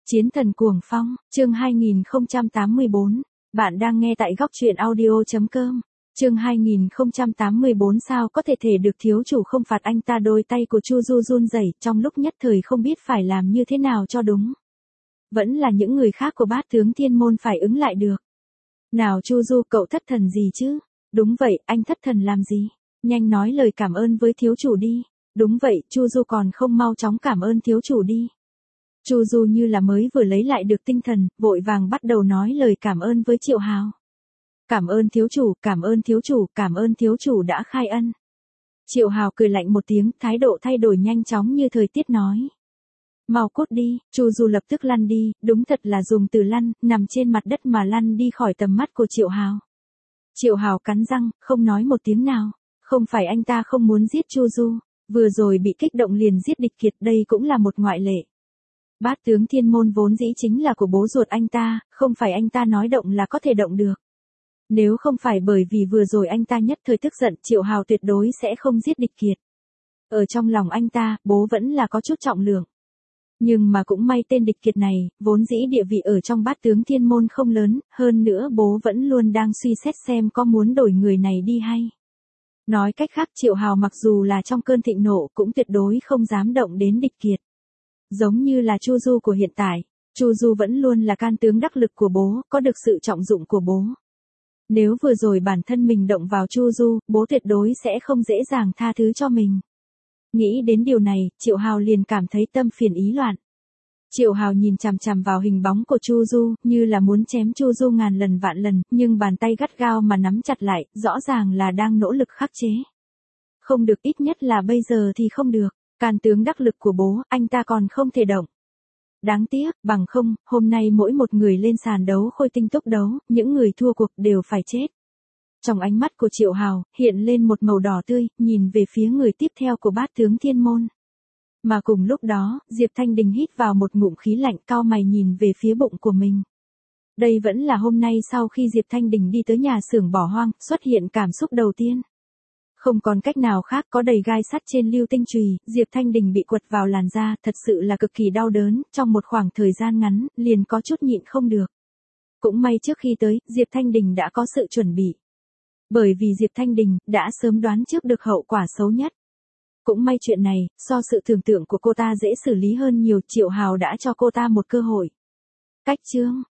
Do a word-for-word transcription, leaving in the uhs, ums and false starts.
Chiến thần cuồng phong, chương hai nghìn không trăm tám mươi bốn. Bạn đang nghe tại góc truyện audio.com. Chương hai nghìn không trăm tám mươi bốn sao có thể thể được thiếu chủ không phạt anh ta. Đôi tay của Chu Du run rẩy, trong lúc nhất thời không biết phải làm như thế nào cho đúng. Vẫn là những người khác của Bát tướng Thiên môn phải ứng lại được. Nào Chu Du, cậu thất thần gì chứ? Đúng vậy, anh thất thần làm gì? Nhanh nói lời cảm ơn với thiếu chủ đi. Đúng vậy, Chu Du còn không mau chóng cảm ơn thiếu chủ đi. Chu Du như là mới vừa lấy lại được tinh thần, vội vàng bắt đầu nói lời cảm ơn với Triệu Hào. Cảm ơn thiếu chủ, cảm ơn thiếu chủ, cảm ơn thiếu chủ đã khai ân. Triệu Hào cười lạnh một tiếng, thái độ thay đổi nhanh chóng như thời tiết nói. Mau cút đi, Chu Du lập tức lăn đi, đúng thật là dùng từ lăn, nằm trên mặt đất mà lăn đi khỏi tầm mắt của Triệu Hào. Triệu Hào cắn răng, không nói một tiếng nào. Không phải anh ta không muốn giết Chu Du, vừa rồi bị kích động liền giết địch kiệt, đây cũng là một ngoại lệ. Bát tướng Thiên môn vốn dĩ chính là của bố ruột anh ta, không phải anh ta nói động là có thể động được. Nếu không phải bởi vì vừa rồi anh ta nhất thời tức giận, Triệu Hào tuyệt đối sẽ không giết địch kiệt. Ở trong lòng anh ta, bố vẫn là có chút trọng lượng. Nhưng mà cũng may tên địch kiệt này, vốn dĩ địa vị ở trong Bát tướng Thiên môn không lớn, hơn nữa bố vẫn luôn đang suy xét xem có muốn đổi người này đi hay. Nói cách khác, Triệu Hào mặc dù là trong cơn thịnh nộ cũng tuyệt đối không dám động đến địch kiệt. Giống như là Chu Du của hiện tại, Chu Du vẫn luôn là can tướng đắc lực của bố, có được sự trọng dụng của bố. Nếu vừa rồi bản thân mình động vào Chu Du, bố tuyệt đối sẽ không dễ dàng tha thứ cho mình. Nghĩ đến điều này, Triệu Hào liền cảm thấy tâm phiền ý loạn. Triệu Hào nhìn chằm chằm vào hình bóng của Chu Du, như là muốn chém Chu Du ngàn lần vạn lần, nhưng bàn tay gắt gao mà nắm chặt lại, rõ ràng là đang nỗ lực khắc chế. Không được, ít nhất là bây giờ thì không được. Can tướng đắc lực của bố, anh ta còn không thể động. Đáng tiếc, bằng không, hôm nay mỗi một người lên sàn đấu khôi tinh túc đấu, những người thua cuộc đều phải chết. Trong ánh mắt của Triệu Hào, hiện lên một màu đỏ tươi, nhìn về phía người tiếp theo của Bát tướng Thiên môn. Mà cùng lúc đó, Diệp Thanh Đình hít vào một ngụm khí lạnh, cau mày nhìn về phía bụng của mình. Đây vẫn là hôm nay sau khi Diệp Thanh Đình đi tới nhà xưởng bỏ hoang, xuất hiện cảm xúc đầu tiên. Không còn cách nào khác, có đầy gai sắt trên lưu tinh chùy, Diệp Thanh Đình bị quật vào làn da, thật sự là cực kỳ đau đớn, trong một khoảng thời gian ngắn, liền có chút nhịn không được. Cũng may trước khi tới, Diệp Thanh Đình đã có sự chuẩn bị. Bởi vì Diệp Thanh Đình đã sớm đoán trước được hậu quả xấu nhất. Cũng may chuyện này, so sự tưởng tượng của cô ta dễ xử lý hơn nhiều, Triệu Hào đã cho cô ta một cơ hội. Cách chương,